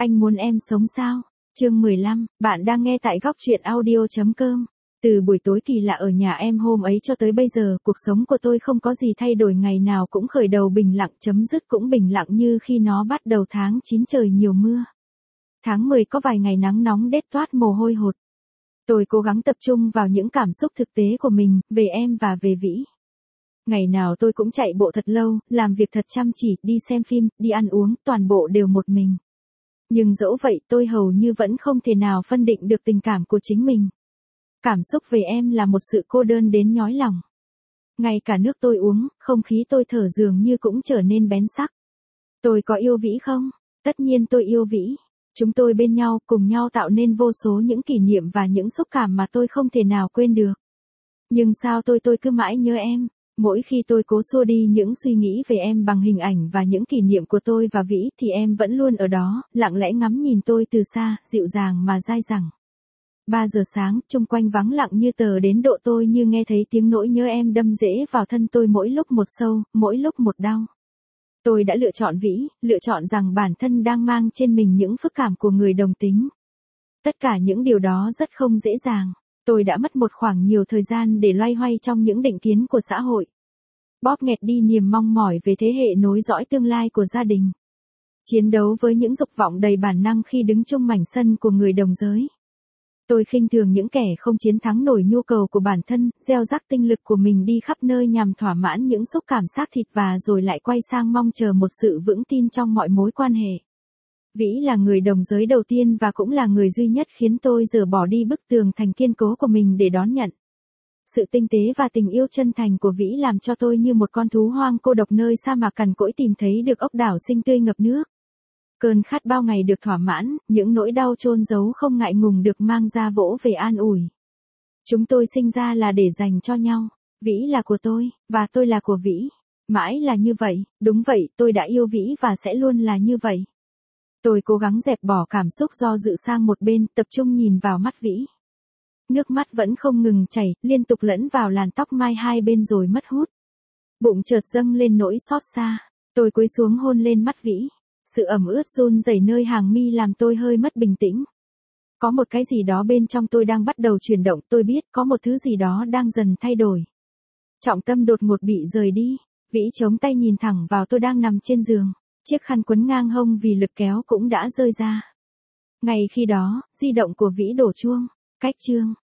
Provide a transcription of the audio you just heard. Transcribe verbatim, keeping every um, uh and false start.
Anh muốn em sống sao? Chương mười lăm, bạn đang nghe tại góc truyện audio chấm com. Từ buổi tối kỳ lạ ở nhà em hôm ấy cho tới bây giờ, cuộc sống của tôi không có gì thay đổi, ngày nào cũng khởi đầu bình lặng, chấm dứt cũng bình lặng như khi nó bắt đầu. Tháng chín trời nhiều mưa. Tháng mười có vài ngày nắng nóng đét toát mồ hôi hột. Tôi cố gắng tập trung vào những cảm xúc thực tế của mình, về em và về Vĩ. Ngày nào tôi cũng chạy bộ thật lâu, làm việc thật chăm chỉ, đi xem phim, đi ăn uống, toàn bộ đều một mình. Nhưng dẫu vậy tôi hầu như vẫn không thể nào phân định được tình cảm của chính mình. Cảm xúc về em là một sự cô đơn đến nhói lòng. Ngay cả nước tôi uống, không khí tôi thở dường như cũng trở nên bén sắc. Tôi có yêu Vĩ không? Tất nhiên tôi yêu Vĩ. Chúng tôi bên nhau, cùng nhau tạo nên vô số những kỷ niệm và những xúc cảm mà tôi không thể nào quên được. Nhưng sao tôi tôi cứ mãi nhớ em? Mỗi khi tôi cố xua đi những suy nghĩ về em bằng hình ảnh và những kỷ niệm của tôi và Vĩ thì em vẫn luôn ở đó, lặng lẽ ngắm nhìn tôi từ xa, dịu dàng mà dai dẳng. Ba giờ sáng, chung quanh vắng lặng như tờ đến độ tôi như nghe thấy tiếng nỗi nhớ em đâm rễ vào thân tôi, mỗi lúc một sâu, mỗi lúc một đau. Tôi đã lựa chọn Vĩ, lựa chọn rằng bản thân đang mang trên mình những phức cảm của người đồng tính. Tất cả những điều đó rất không dễ dàng. Tôi đã mất một khoảng nhiều thời gian để loay hoay trong những định kiến của xã hội. Bóp nghẹt đi niềm mong mỏi về thế hệ nối dõi tương lai của gia đình. Chiến đấu với những dục vọng đầy bản năng khi đứng chung mảnh sân của người đồng giới. Tôi khinh thường những kẻ không chiến thắng nổi nhu cầu của bản thân, gieo rắc tinh lực của mình đi khắp nơi nhằm thỏa mãn những xúc cảm xác thịt và rồi lại quay sang mong chờ một sự vững tin trong mọi mối quan hệ. Vĩ là người đồng giới đầu tiên và cũng là người duy nhất khiến tôi dỡ bỏ đi bức tường thành kiên cố của mình để đón nhận. Sự tinh tế và tình yêu chân thành của Vĩ làm cho tôi như một con thú hoang cô độc nơi sa mạc cằn cỗi tìm thấy được ốc đảo xinh tươi ngập nước. Cơn khát bao ngày được thỏa mãn, những nỗi đau chôn giấu không ngại ngùng được mang ra vỗ về an ủi. Chúng tôi sinh ra là để dành cho nhau. Vĩ là của tôi, và tôi là của Vĩ. Mãi là như vậy, đúng vậy, tôi đã yêu Vĩ và sẽ luôn là như vậy. Tôi cố gắng dẹp bỏ cảm xúc do dự sang một bên, tập trung nhìn vào mắt Vĩ. Nước mắt vẫn không ngừng chảy, liên tục lẫn vào làn tóc mai hai bên rồi mất hút. Bụng chợt dâng lên nỗi xót xa. Tôi cúi xuống hôn lên mắt Vĩ. Sự ẩm ướt run rẩy nơi hàng mi làm tôi hơi mất bình tĩnh. Có một cái gì đó bên trong tôi đang bắt đầu chuyển động, tôi biết có một thứ gì đó đang dần thay đổi. Trọng tâm đột ngột bị rời đi. Vĩ chống tay nhìn thẳng vào tôi đang nằm trên giường. Chiếc khăn quấn ngang hông vì lực kéo cũng đã rơi ra. Ngay khi đó, di động của Vĩ đổ chuông. Cách chương.